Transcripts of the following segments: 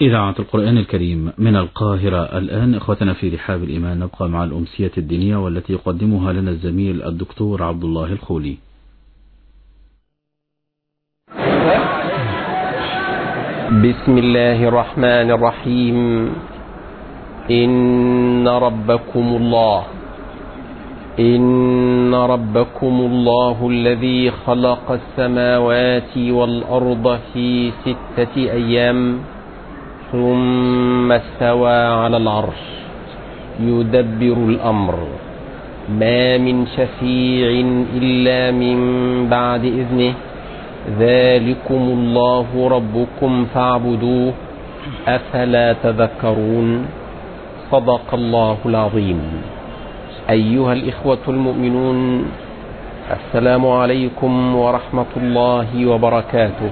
إذاعة القرآن الكريم من القاهرة. الآن إخوتنا في رحاب الإيمان نبقى مع الأمسية الدينية والتي يقدمها لنا الزميل الدكتور عبد الله الخولي. بسم الله الرحمن الرحيم. إن ربكم الله الذي خلق السماوات والأرض في 6 أيام ثم استوى على العرش يدبر الأمر ما من شفيع إلا من بعد إذنه ذلكم الله ربكم فاعبدوه أفلا تذكرون. صدق الله العظيم. أيها الإخوة المؤمنون، السلام عليكم ورحمة الله وبركاته.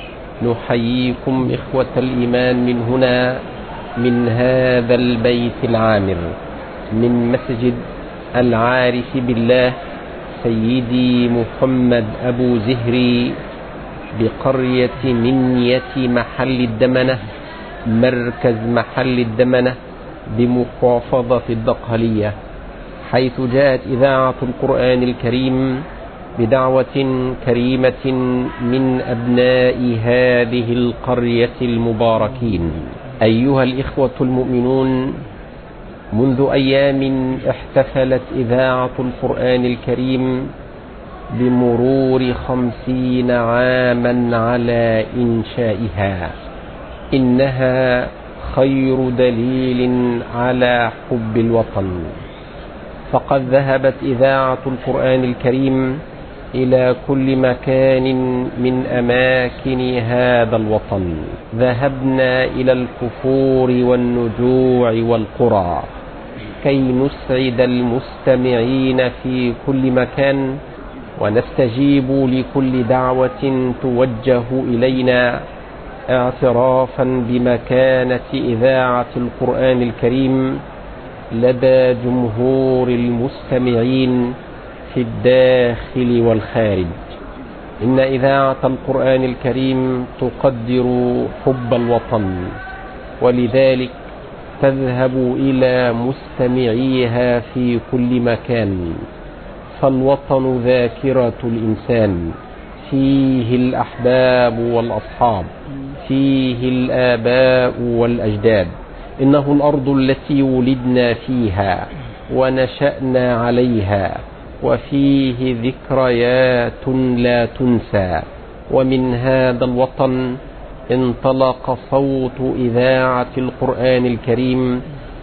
نحييكم إخوة الإيمان من هنا، من هذا البيت العامر، من مسجد العارف بالله سيدي محمد أبو زهري بقرية منية محل الدمنة، مركز محل الدمنة بمحافظة الدقهلية، حيث جاءت إذاعة القرآن الكريم بدعوة كريمة من أبناء هذه القرية المباركين. أيها الإخوة المؤمنون، منذ أيام احتفلت إذاعة القرآن الكريم بمرور 50 عاما على إنشائها. إنها خير دليل على حب الوطن، فقد ذهبت إذاعة القرآن الكريم إلى كل مكان من أماكن هذا الوطن. ذهبنا إلى الكفور والنجوع والقرى كي نسعد المستمعين في كل مكان ونستجيب لكل دعوة توجه إلينا، اعترافا بمكانة إذاعة القرآن الكريم لدى جمهور المستمعين في الداخل والخارج. إن إذاعة القرآن الكريم تقدر حب الوطن، ولذلك تذهب إلى مستمعيها في كل مكان. فالوطن ذاكرة الإنسان، فيه الأحباب والأصحاب، فيه الآباء والأجداد. إنه الأرض التي ولدنا فيها ونشأنا عليها، وفيه ذكريات لا تنسى. ومن هذا الوطن انطلق صوت إذاعة القرآن الكريم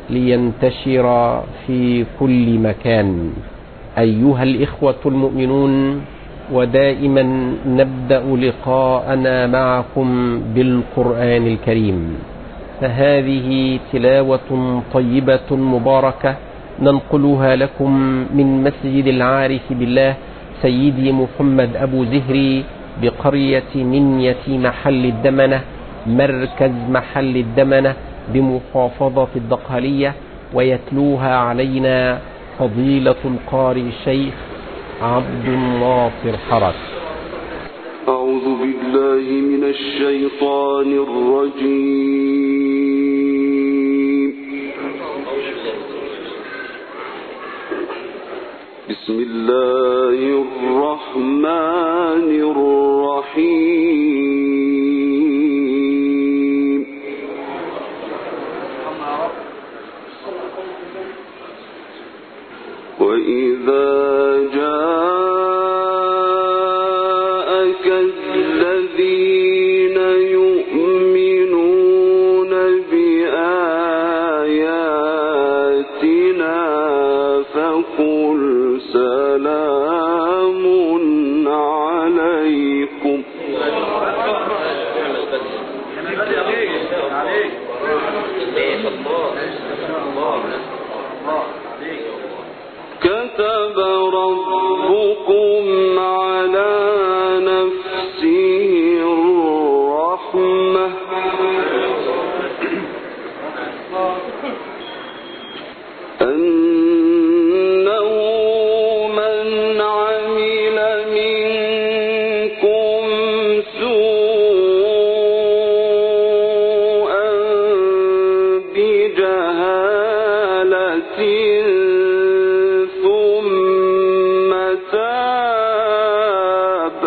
لينتشر في كل مكان. أيها الإخوة المؤمنون، ودائما نبدأ لقاءنا معكم بالقرآن الكريم، فهذه تلاوة طيبة مباركة ننقلها لكم من مسجد العارف بالله سيدي محمد أبو زهري بقرية منية محل الدمنة، مركز محل الدمنة بمحافظة الدقهلية، ويتلوها علينا فضيلة القارئ الشيخ عبد الناصر حرس. أعوذ بالله من الشيطان الرجيم. بسم الله الرحمن الرحيم. وإذا جاءك الذين يؤمنون بآياتنا فقل سلام عليكم. كتب ربكم ثم تاب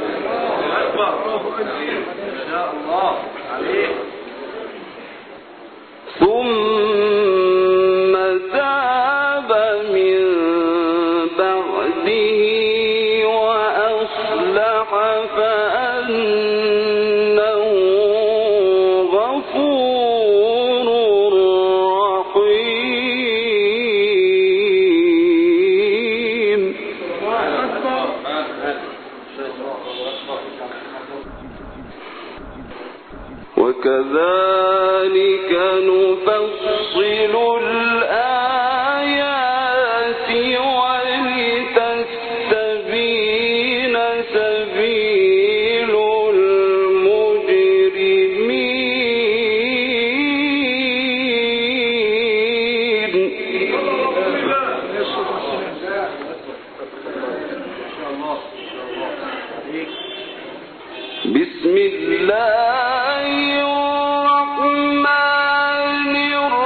من بعده وأصلح فأنه غفور رحيم. وكذلك نفصل الآيات ولتستبين سبيل المجرمين. بسم الله الرحمن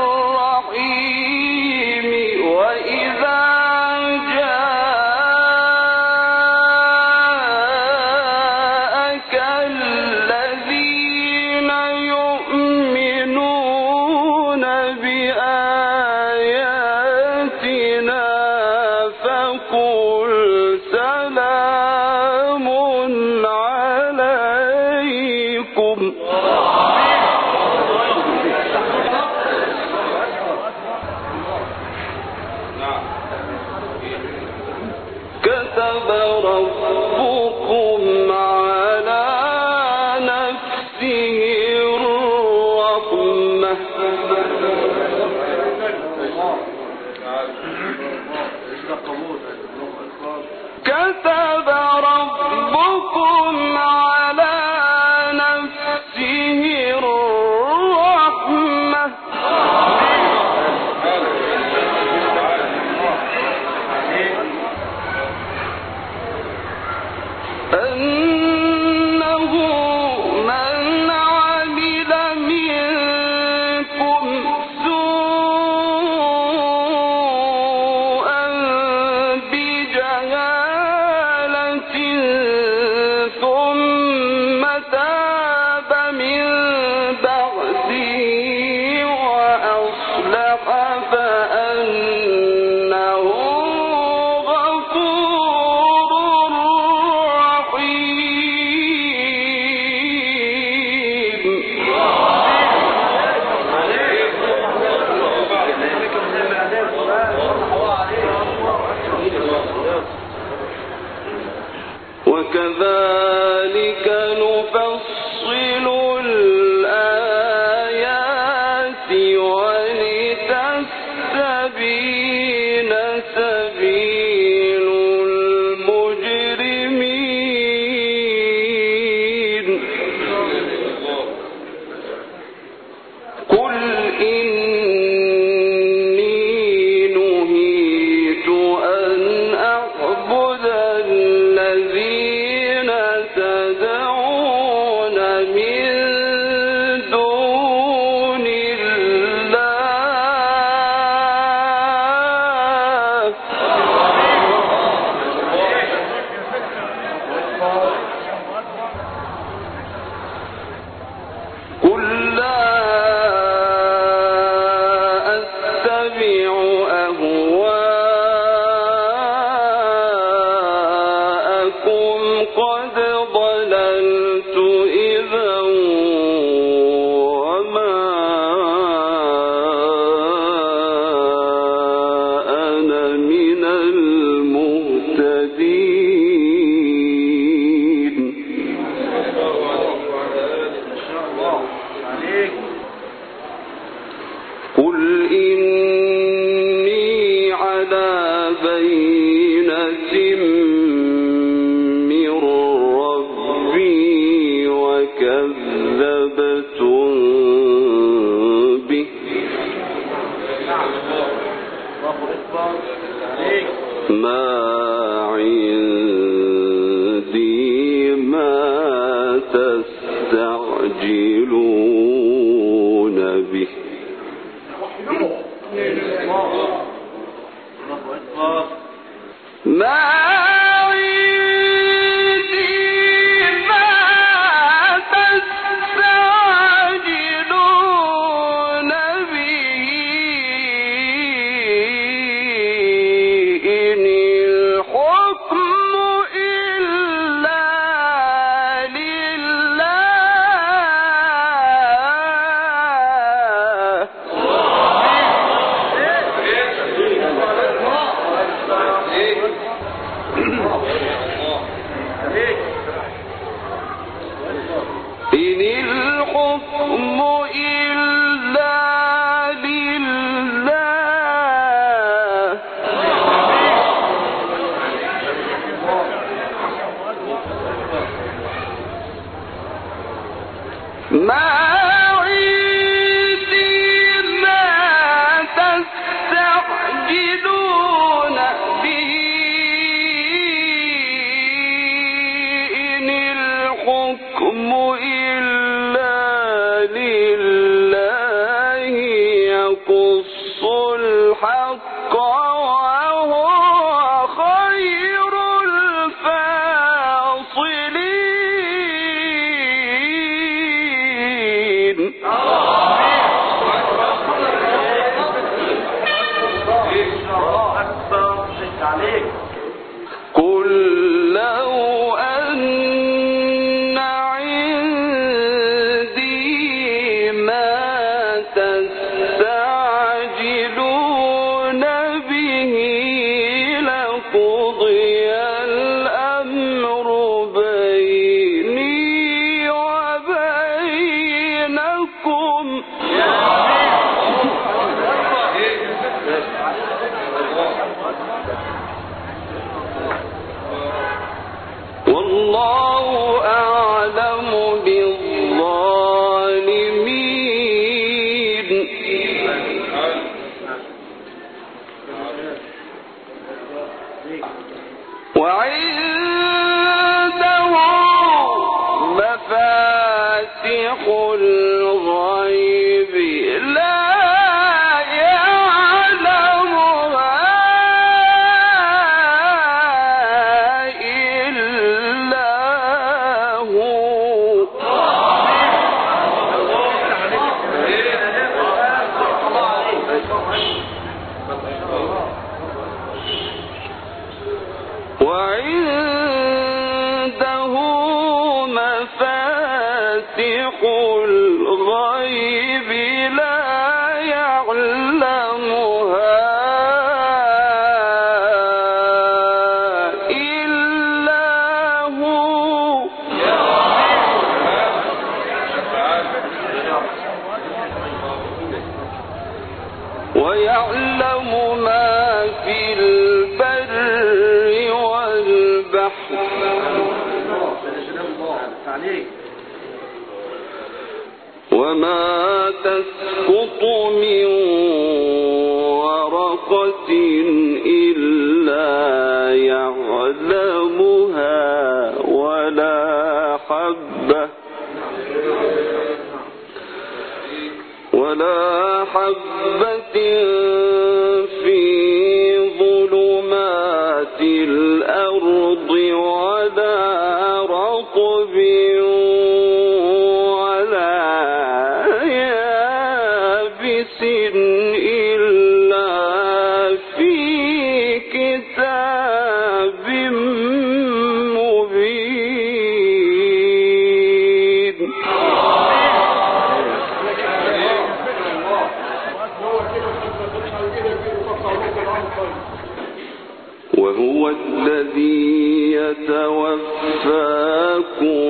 الرحيم. وإذا جاءك الذين يؤمنون بآياتنا فقل سلام عليكم كتب ربكم على نفسه الرحمة كتب ربكم على نفسه الرحمة أنه من عمل منكم سوءا بجهالة ثم تاب من بعده وأصلح فأنه غفور رحيم. وكذلك نفصل الآيات ولتستبين سبيل المجرمين. قل إني نهيت أن أعبد الذين تدعون من دون الله قل لا أتبع أهواءكم قد ضللت إذا وما أنا من المهتدين. قل إني على بينة من ربي وكذبتم به ما عندي ما تستعجلون به وما تسقط من ورقة إلا يعلمها ولا حبة في ظلمات الأرض ولا رطب ولا يابس إلا في كتاب مبين. وهو الذي يتوفاكم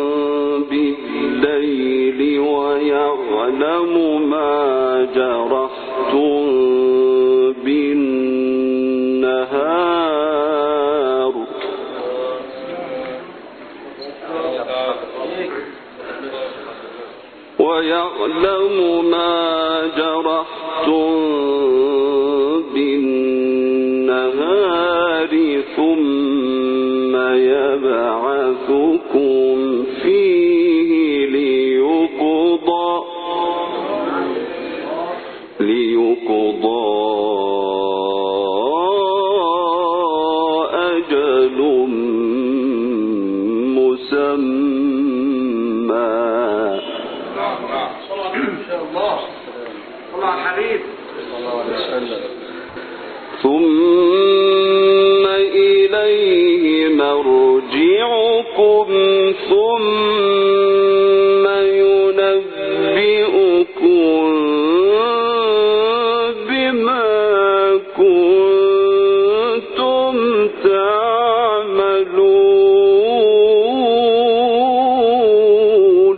بالليل ويعلم ما جرحتم بالنهار ثم يبعثكم فيه ليقضى ثم إليه مرجعكم ثم ينبئكم بما كنتم تعملون.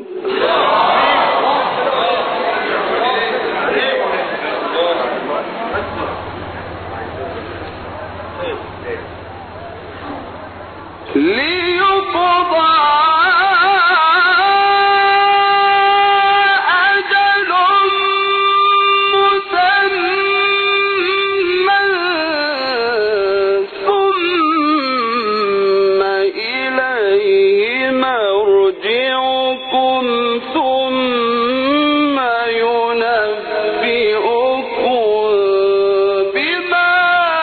ليقضى أجل مسمى ثم إليه مرجعكم ثم ينبئكم بما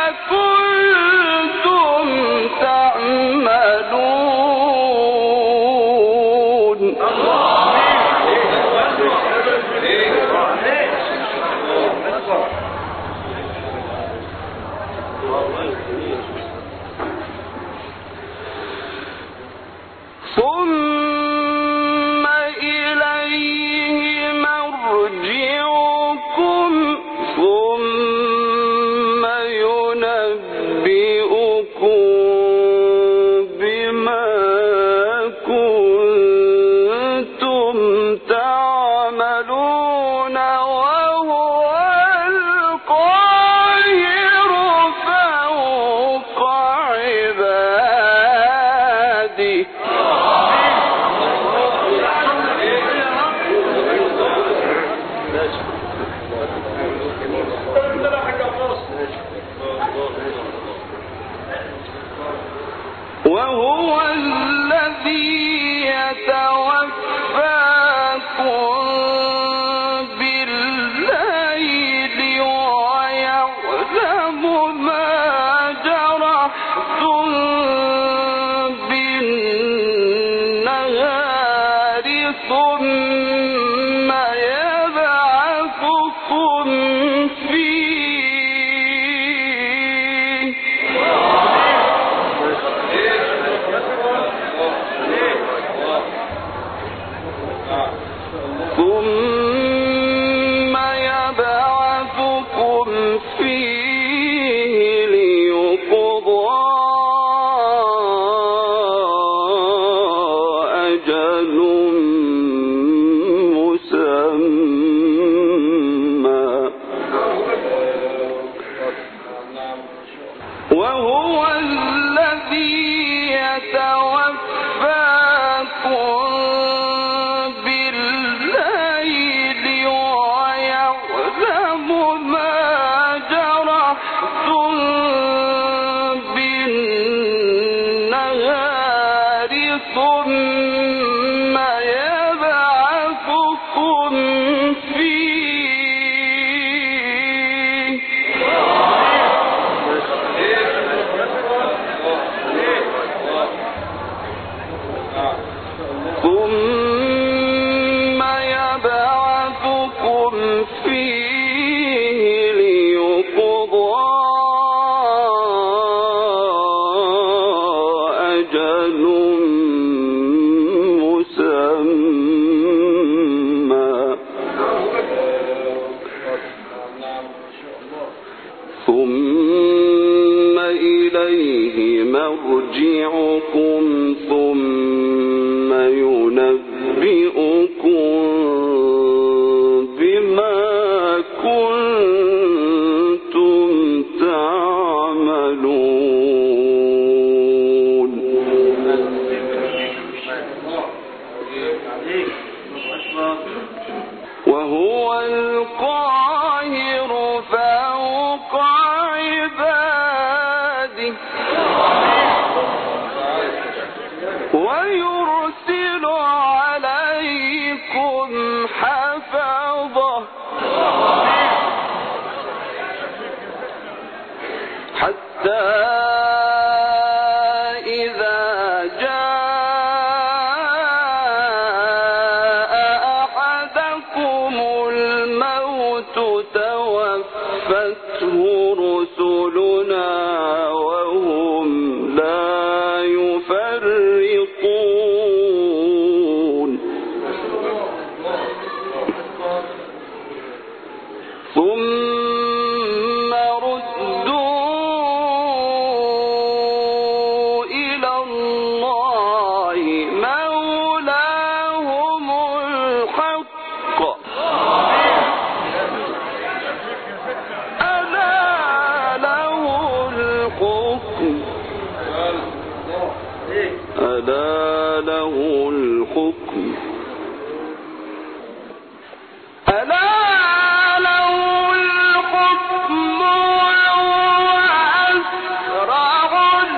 كنتم تعملون. ثم إليه مرجعكم ثم ينبئكم بما كنتم تعملون وهو القاهر فوق عباده. وهو الذي يتوفاكم بالليل ويعلم ما جرحتم بالنهار ثم يبعثكم فيه. ثم يبعثكم فيه ليقضى أجل مسمى وهو الذي يتوفاكم بالليل ويعلم ما جرحتم بالنهار ثم يبعثكم فيه. ثم يبعثكم فيه ليقضى أجل مسمى ثم إليه مرجعكم ثم ينبئكم بما كنتم تعملون. وهو القاهر فوق عباده ويرسل عليكم حفظه حتى إذا جاء أحدكم الموت توفته رسلنا وهم لا يفرطون ثم ردوا إلى الله مولاهم الحق ألا له الحكم ألا له الحكم ألا له الحكم وهو أسرع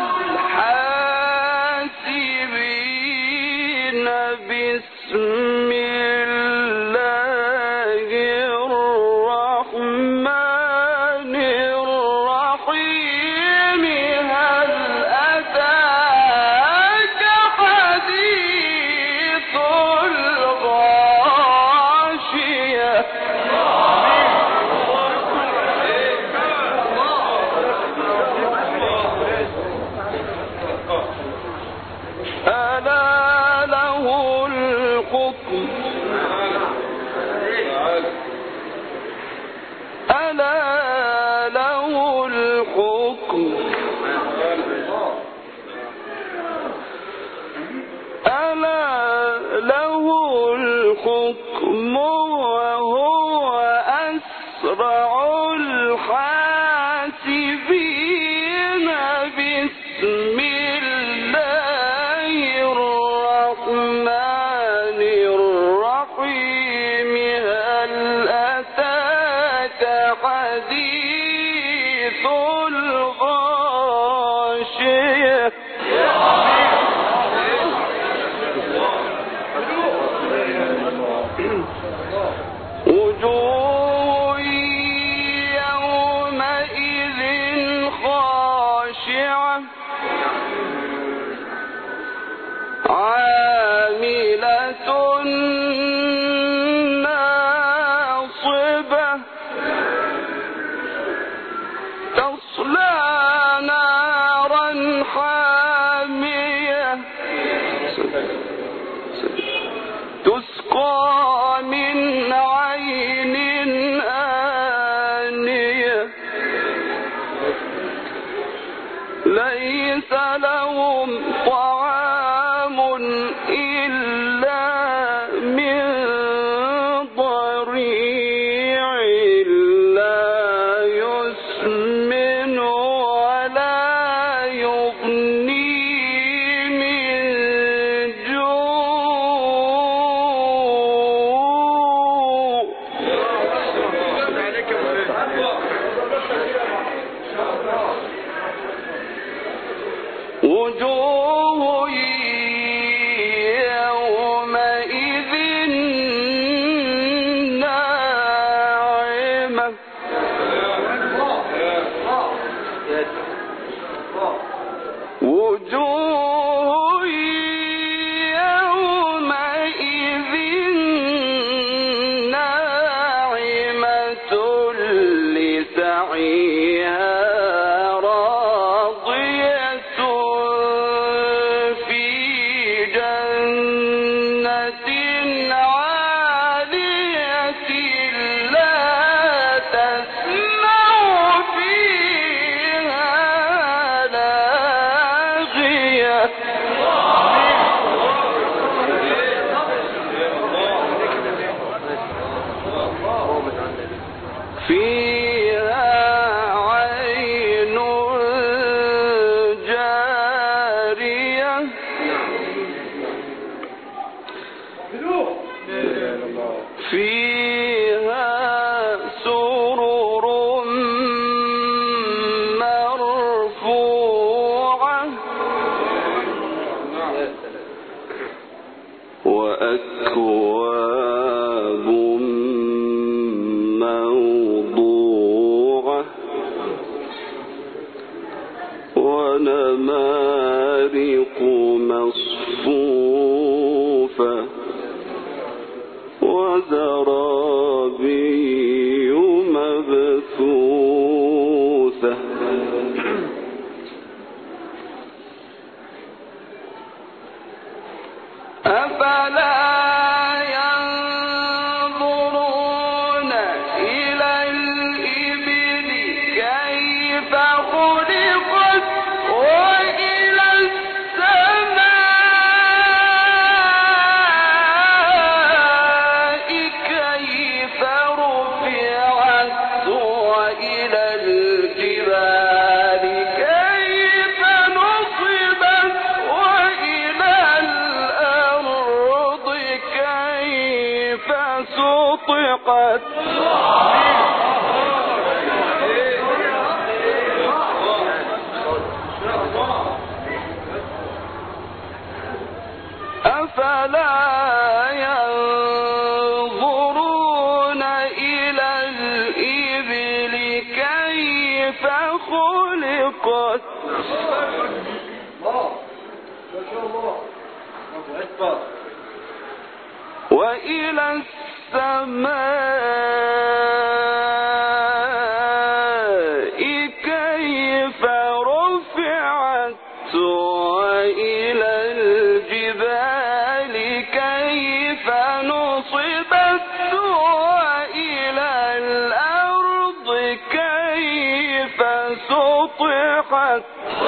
الحاسبين بسم الله الرحمن الرحيم هل أتاك حديث الغاشية ألا له الحكم ألا له الحكم ألا له الحكم وهو أسرع الحاسبين بسم الله الرحمن الرحيم هل أتاك حديث الغاشية وجوه يومئذ خاشعة عاملة ناصبة تصلى نارا حامية تسقى من عين آنية ليس لهم طعام إلا من ضريع لا يسمن ولا يغني من جوع وجوه يومئذ ناعمة وجوه يومئذ ناعمة لسعيها راضية في جنة عالية لا تسمع فيها لاغية فيها عين جارية فيها سرر مرفوعة وأكواب موضوعة ونمارق مصفوفة وزرابي وإلى الجبال كيف نصبت وإلى الأرض كيف سطحت أفلا ينظرون إلى الإبل كيف خلقت وإلى السماء كيف رفعت وإلى الجبال كيف نصبت وإلى الأرض كيف سطحت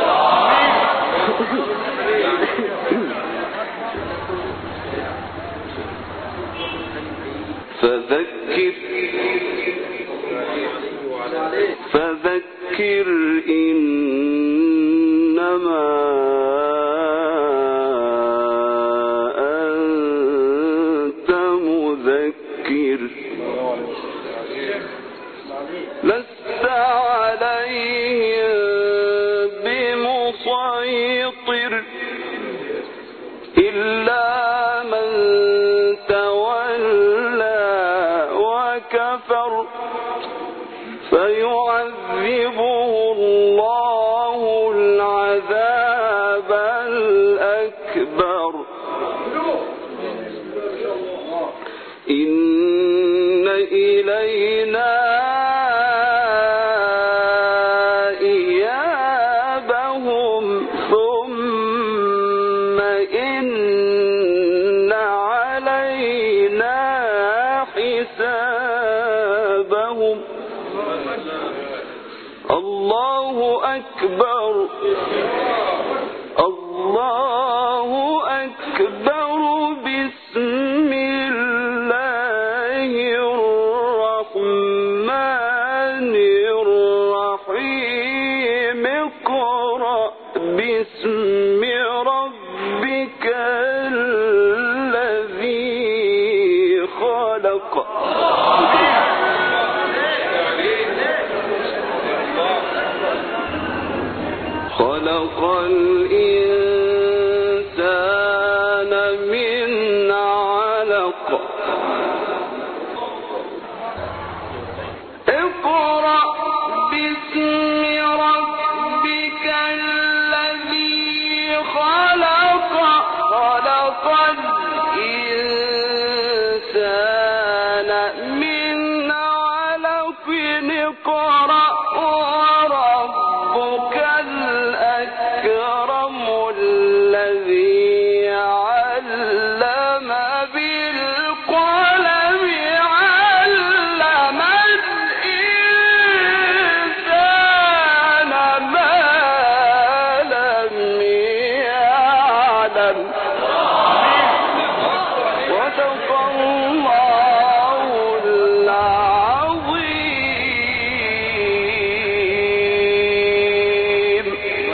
فذكر إنما أنت مذكر لست عليهم بمسيطر إلا من تولى وكفر فيعذبه الله العذاب الأكبر إن إلينا إيابهم ثم إن علينا حسابهم الله أكبر الله أكبر بسم الله الرحمن الرحيم اقرأ باسم ربك الذي خلق خلق الإنسان من علق اقرأ باسم ربك الذي خلق خلق الإنسان من علق اقرأ وربك الأكرم الذي علم بالقلم علم الإنسان ما لم يعلم صدق الله العظيم.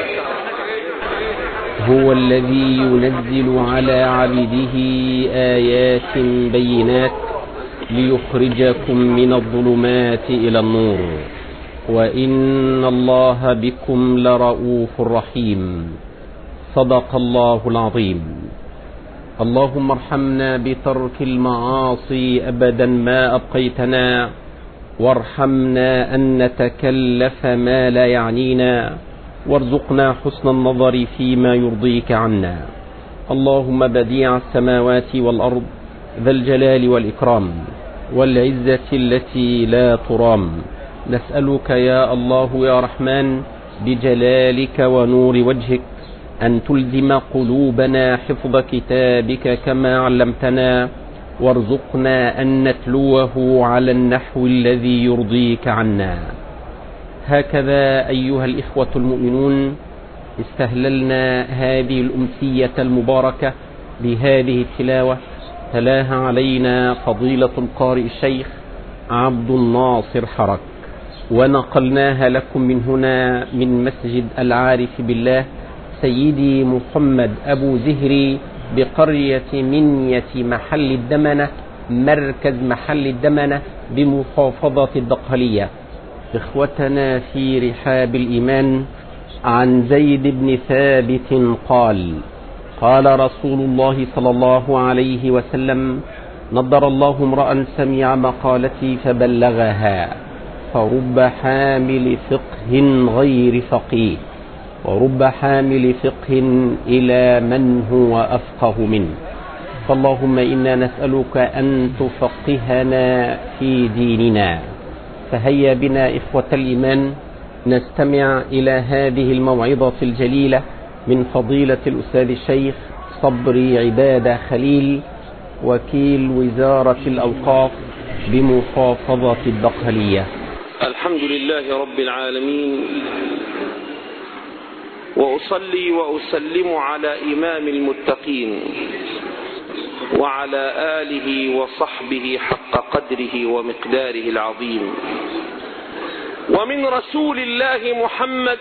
هو الذي ينزل على عبده آيات بينات ليخرجكم من الظلمات إلى النور وإن الله بكم لرؤوف رحيم. صدق الله العظيم. اللهم ارحمنا بترك المعاصي أبدا ما أبقيتنا وارحمنا أن نتكلف ما لا يعنينا وارزقنا حسن النظر فيما يرضيك عنا. اللهم بديع السماوات والأرض ذا الجلال والإكرام والعزة التي لا ترام، نسألك يا الله يا رحمن بجلالك ونور وجهك أن تلزم قلوبنا حفظ كتابك كما علمتنا، وارزقنا أن نتلوه على النحو الذي يرضيك عنا. هكذا أيها الإخوة المؤمنون استهللنا هذه الأمسية المباركة بهذه التلاوة تلاها علينا فضيلة القارئ الشيخ عبد الناصر حرك. ونقلناها لكم من هنا من مسجد العارف بالله سيدي محمد أبو زهري بقرية منية محل الدمنة، مركز محل الدمنة بمحافظة الدقهلية. إخوتنا في رحاب الإيمان، عن زيد بن ثابت قال: قال رسول الله صلى الله عليه وسلم: نضر الله امرأ سمع مقالتي فبلغها، فرب حامل فقه غير فقيه، ورب حامل فقه إلى من هو أفقه منه. فاللهم إنا نسألك أن تفقهنا في ديننا. فهيا بنا إخوة الإيمان نستمع إلى هذه الموعظة الجليلة من فضيلة الأستاذ الشيخ صبري عبادة خليل، وكيل وزارة الأوقاف بمحافظة الدقهلية. الحمد لله رب العالمين، وأصلي وأسلم على إمام المتقين وعلى آله وصحبه حق قدره ومقداره العظيم. ومن رسول الله محمد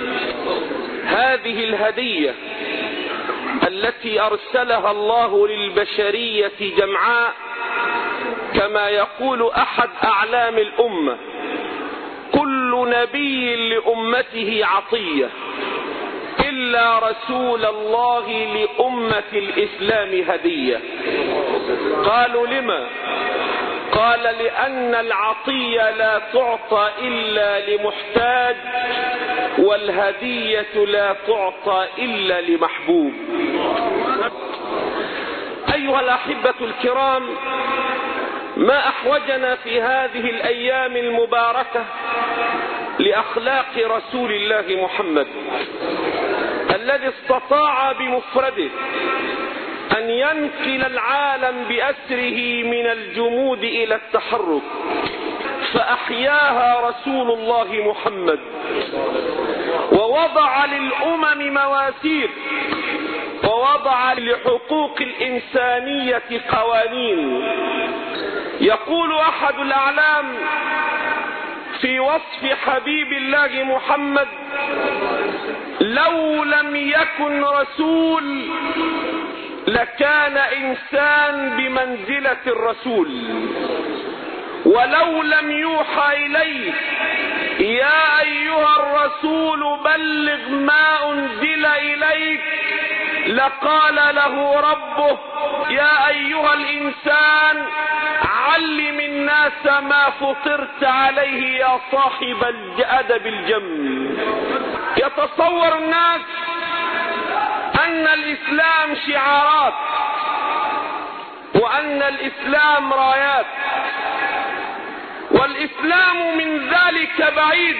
هذه الهدية التي أرسلها الله للبشرية جمعاء، كما يقول أحد أعلام الأمة: كل نبي لأمته عطية إلا رسول الله لأمة الإسلام هدية. قالوا: لما؟ قال: لأن العطية لا تعطى إلا لمحتاج، والهدية لا تعطى إلا لمحبوب. أيها الأحبة الكرام، ما أحوجنا في هذه الأيام المباركة لأخلاق رسول الله محمد الذي استطاع بمفرده أن ينقل العالم بأسره من الجمود إلى التحرك، فأحياها رسول الله محمد، ووضع للأمم مواسير، ووضع لحقوق الإنسانية قوانين. يقول أحد الأعلام في وصف حبيب الله محمد: لو لم يكن رسول لكان إنسان بمنزلة الرسول، ولو لم يوحى إليه: يا أيها الرسول بلغ ما أنزل إليك، لقال له ربه: يا أيها الإنسان علم الناس ما فطرت عليه يا صاحب الأدب الجم. يتصور الناس أن الإسلام شعارات، وأن الإسلام رايات، والإسلام من ذلك بعيد.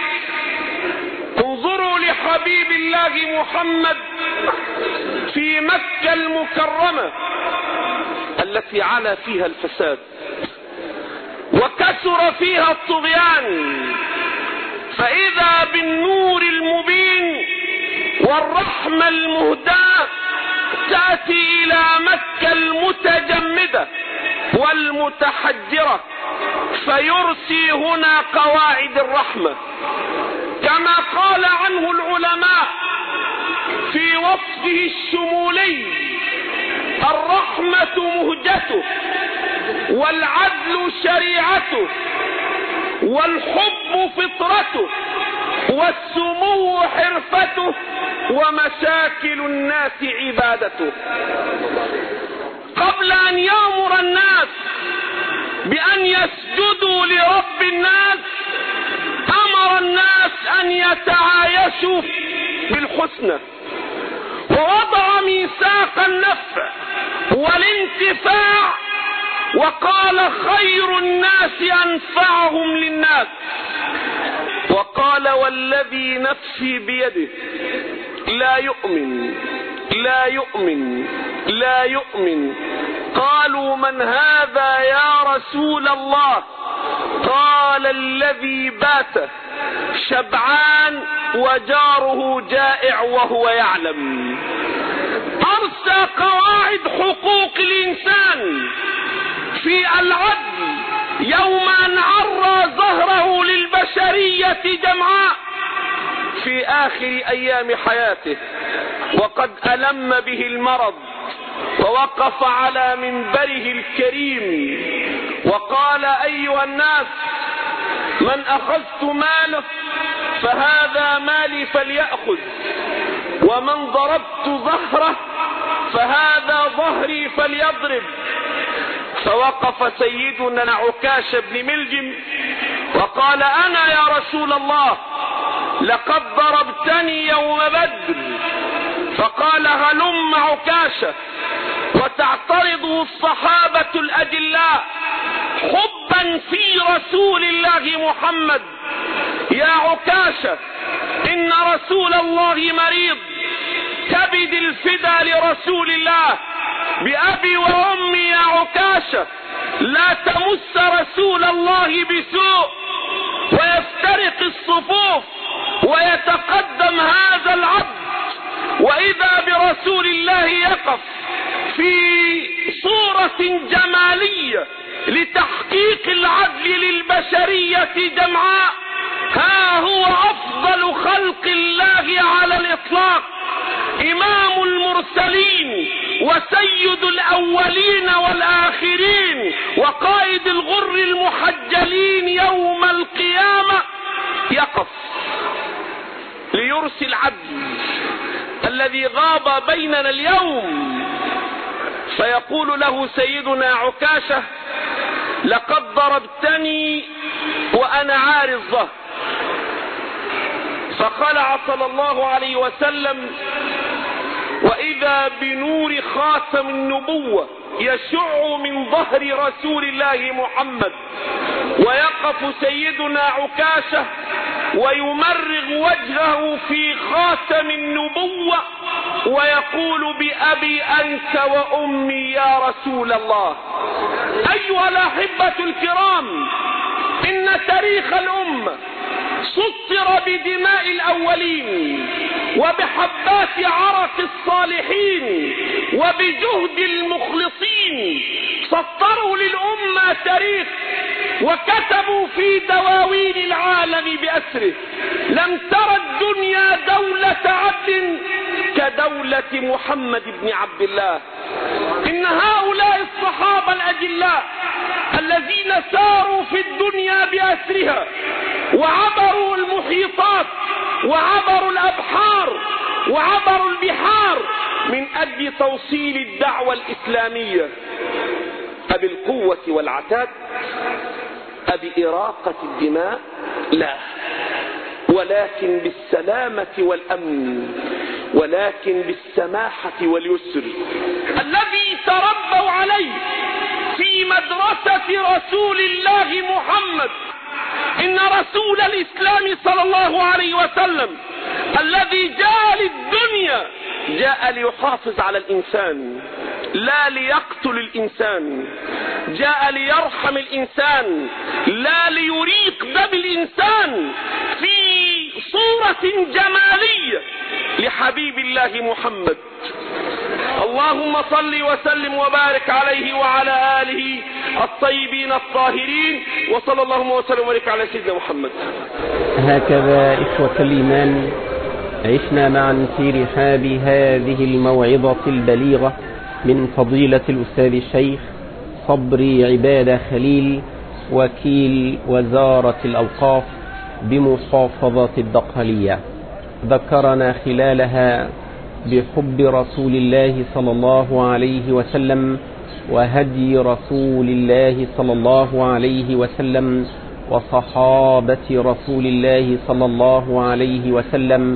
انظروا لحبيب الله محمد في مكة المكرمة التي علا فيها الفساد وكثر فيها الطغيان، فإذا بالنور المبين والرحمة المهداة تأتي إلى مكة المتجمدة والمتحجرة، فيرسي هنا قواعد الرحمة، كما قال عنه العلماء في وصفه الشمولي: الرحمة مهجته، والعدل شريعته، والحب فطرته، والسمو حرفته، ومشاكل الناس عبادته. قبل أن يأمر الناس بأن يسجدوا لرب الناس، أمر الناس أن يتعايشوا بالحسنى، ووضع ميثاق النفع والانتفاع، وقال: خير الناس أنفعهم للناس. وقال: والذي نفسي بيده لا يؤمن لا يؤمن لا يؤمن. قالوا: من هذا يا رسول الله؟ قال: الذي بات شبعان وجاره جائع وهو يعلم. أرسى قواعد حقوق الإنسان في العدل يوم أن عرى ظهره للبشر آخر أيام حياته وقد ألم به المرض، ووقف على منبره الكريم وقال: أيها الناس، من أخذت ماله فهذا مالي فليأخذ، ومن ضربت ظهره فهذا ظهري فليضرب. فوقف سيدنا عكاشة بن ملجم وقال: أنا يا رسول الله، لقد ضربتني يوم بدر. فقال: هلم عكاشة. وتعترضه الصحابة الأجلاء حبا في رسول الله محمد: يا عكاشة، إن رسول الله مريض، كبد الفدا لرسول الله، بأبي وأمي يا عكاشة، لا تمس رسول الله بسوء. ويفترق الصفوف ويتقدم هذا العبد، وإذا برسول الله يقف في صورة جمالية لتحقيق العدل للبشرية جمعاء. ها هو أفضل خلق الله على الإطلاق، إمام المرسلين وسيد الأولين والآخرين وقائد الغر المحجلين يوم القيامة، يقف ليرسل العدل الذي غاب بيننا اليوم. فيقول له سيدنا عكاشة: لقد ضربتني وأنا عاري الظهر. فخلع صلى الله عليه وسلم، وإذا بنور خاتم النبوة يشع من ظهر رسول الله محمد، ويقف سيدنا عكاشة ويمرغ وجهه في خاتم النبوة ويقول: بأبي أنت وأمي يا رسول الله. أيها الأحبة الكرام، إن تاريخ الأمة سطر بدماء الأولين وبحبات عرق الصالحين وبجهد المخلصين. سطروا للأمة تاريخ وكتبوا في دواوين العالم بأسره: لم ترى الدنيا دولة عدل كدولة محمد بن عبد الله. إن هؤلاء الصحابة الأجلاء الذين ساروا في الدنيا بأسرها وعبروا المحيطات وعبروا الأبحار وعبروا البحار من أجل توصيل الدعوة الإسلامية، أبالقوة والعتاد، أبإراقة الدماء؟ لا، ولكن بالسلامة والأمن، ولكن بالسماحة واليسر الذي تربوا عليه في مدرسة رسول الله محمد. إن رسول الإسلام صلى الله عليه وسلم الذي جاء للدنيا جاء ليحافظ على الإنسان، لا ليقتل الإنسان. جاء ليرحم الإنسان، لا ليريق دم الإنسان، في صورة جمالية لحبيب الله محمد. اللهم صل وسلم وبارك عليه وعلى آله الطيبين الطاهرين، وصلى اللهم وسلم وبارك على سيدنا محمد. هكذا إخوة الإيمان عشنا معا في رحاب هذه الموعظة البليغة من فضيلة الأستاذ الشيخ صبري عبادة خليل، وكيل وزارة الأوقاف بمحافظة الدقهلية. ذكرنا خلالها بحب رسول الله صلى الله عليه وسلم وهدي رسول الله صلى الله عليه وسلم وصحابة رسول الله صلى الله عليه وسلم.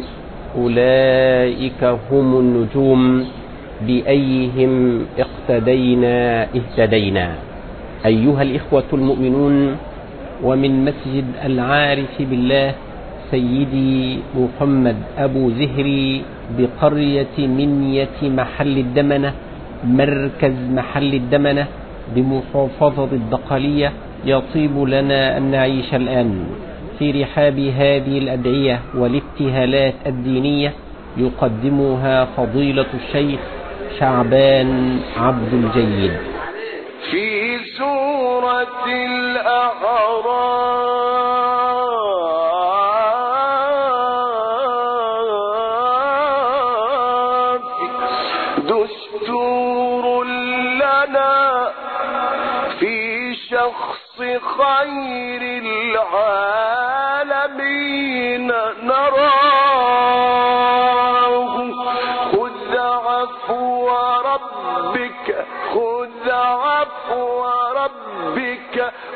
أولئك هم النجوم، بأيهم اقتدينا اهتدينا. أيها الإخوة المؤمنون، ومن مسجد العارف بالله سيدي محمد أبو زهري بقرية منية محل الدمنة، مركز محل الدمنة بمحافظة الدقهلية، يطيب لنا أن نعيش الآن في رحاب هذه الأدعية والابتهالات الدينية يقدمها فضيلة الشيخ شعبان عبد الجيد. في سورة الأعراف شخص خير العالمين نراه. خذ عفو ربك، خذ عفو ربك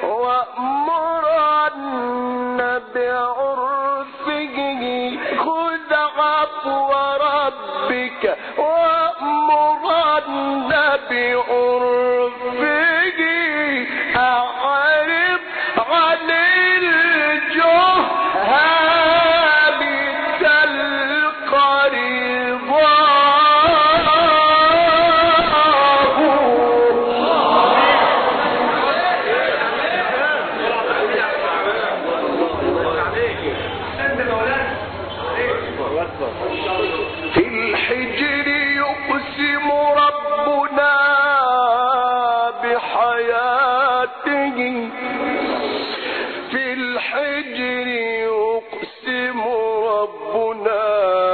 وأمرن بعرفه. خذ عفو ربك وأمرن بعرفه. أعرف عن الجهال تلقى في الحجر يقسم ربنا بحياته. في الحجر يقسم ربنا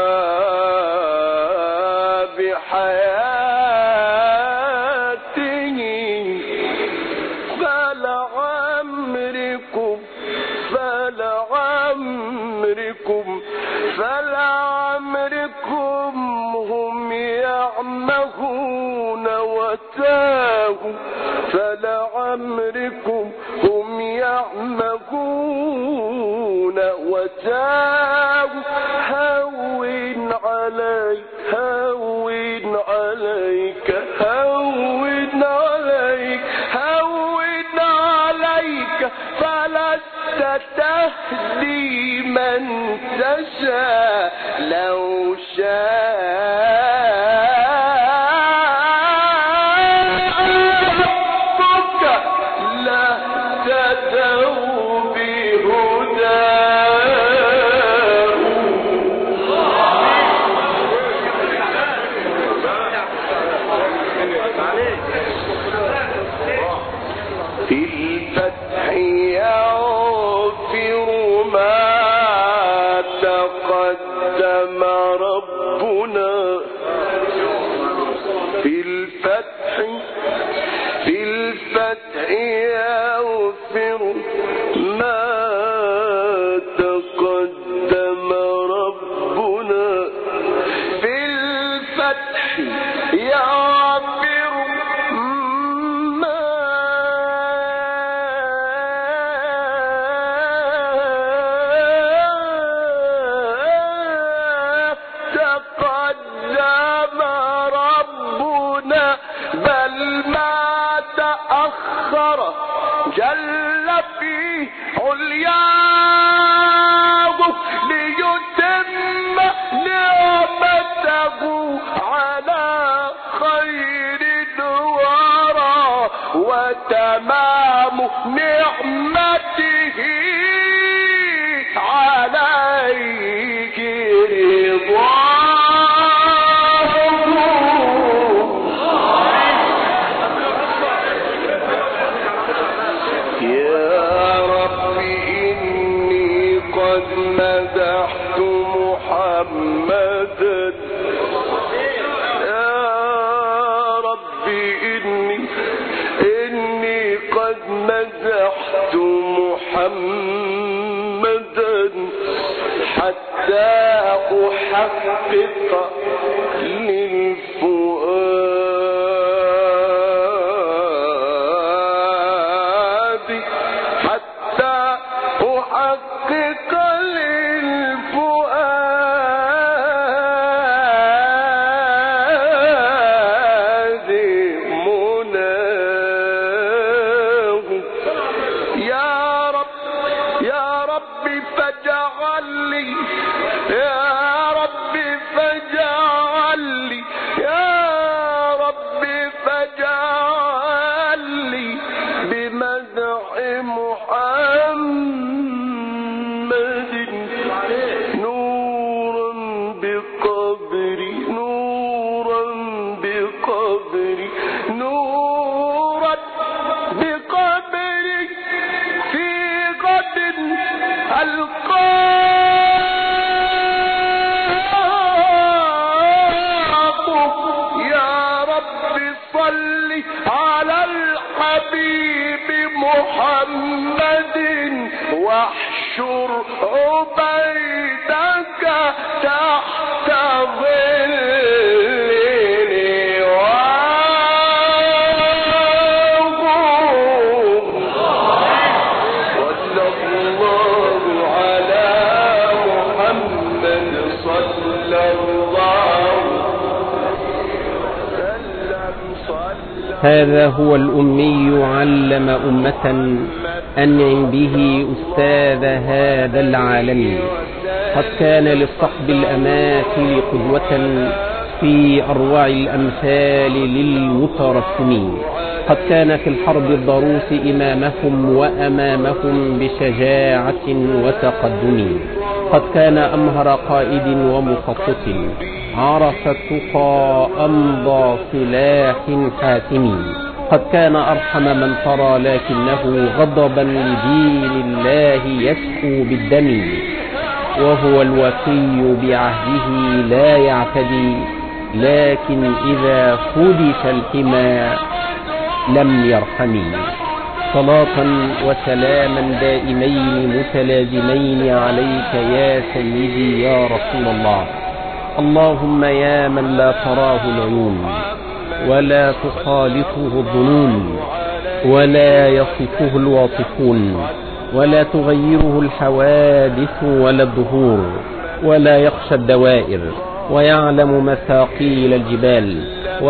بحياته. فلعمركم فلعمركم فلعمركم هم يعمهون وتاهوا. فلعمركم هم يعمهون وتاهوا. هون عليك هون عليك هون عليك هون عليك. فلست تهدي من تشاء لو شاء ربك لاهتدوا بهداه. في الفتح يغفر ما تقدم ربنا. في الفتح يغفر ما تقدم ربنا. في الفتح يغفر ما تقدم ربنا بل ما تأخر. جل في علياه ليتم نعمته على خير الورى. وتمام نعمته عليك رضاه. يا رب إني قد مدحت محمدا. يا رب إني قد مدحت محمدا حتى أحقق للفؤاد. حتى أحقق للفؤاد مناه. يا رب يا رب فاجعل لي، يا رب فاجعل لي، يا رب فاجعل لي بمدح محمد نورا بقبري، نورا بقبري، نورا بقبري في غد ألقاه. يا رب صل على الحبيب محمد وانشر عبيدك تحت ظلني واغم صلى الله على محمد صلى الله هذا هو الأمي علم أمة أنعم به أستاذ هذا العالم. قد كان للصحب الأماثل قدوة في أروع الأمثال للمترسمين. قد كان في الحرب الضروس إمامهم وأمامهم بشجاعة وتقدم. قد كان أمهر قائد ومخطط، عرف التقى أمضى سلاح حاتم. قد كان أرحم من ترى لكنه غضبا لدين الله يسقو بالدم. وهو الوفي بعهده لا يعتدي، لكن إذا خدش الحمى لم يرحم. صلاة وسلاما دائمين متلازمين عليك يا سيدي يا رسول الله. اللهم يا من لا تراه العيون ولا تخالطه الظنون ولا يصفه الواصفون ولا تغيره الحوادث ولا الدهور ولا يخشى الدوائر ويعلم مثاقيل الجبال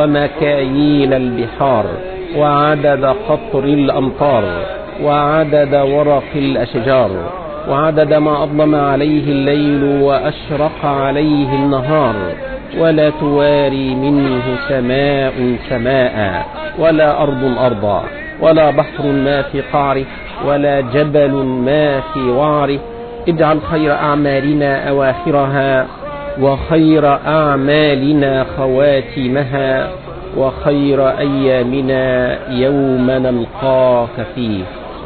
ومكاييل البحار وعدد قطر الأمطار وعدد ورق الأشجار وعدد ما أظلم عليه الليل وأشرق عليه النهار. ولا تواري منه سماء سماء ولا أرض أرضا ولا بحر ما في قعره ولا جبل ما في وعره. اجعل خير أعمالنا أواخرها وخير أعمالنا خواتمها وخير أيامنا يوم نلقاك فيه.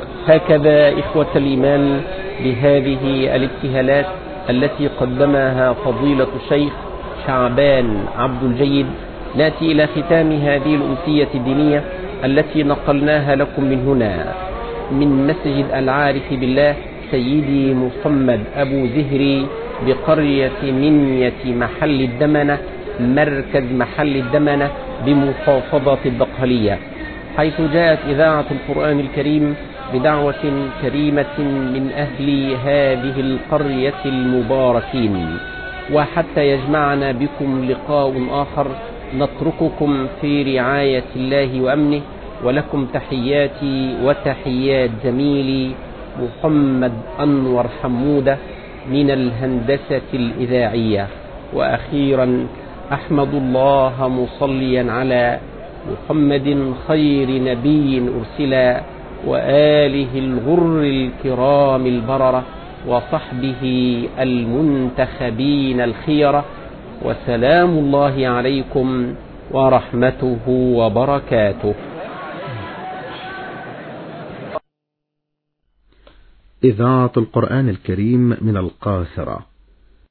هكذا إخوة الإيمان بهذه الابتهالات التي قدمها فضيلة الشيخ شعبان عبد الجيد نأتي إلى ختام هذه الأمسية الدينية التي نقلناها لكم من هنا من مسجد العارف بالله سيدي محمد أبو زهري بقرية منية محل الدمنة مركز محل الدمنة بمحافظة الدقهلية، حيث جاءت إذاعة القرآن الكريم بدعوة كريمة من أهل هذه القرية المباركين. وحتى يجمعنا بكم لقاء آخر نترككم في رعاية الله وأمنه، ولكم تحياتي وتحيات زميلي محمد أنور حمودة من الهندسة الإذاعية. وأخيرا أحمد الله مصليا على محمد خير نبي أرسلا وآله الغر الكرام البررة وصحبه المنتخبين الخيرة، وسلام الله عليكم ورحمته وبركاته. إذاعة القرآن الكريم من القاهرة.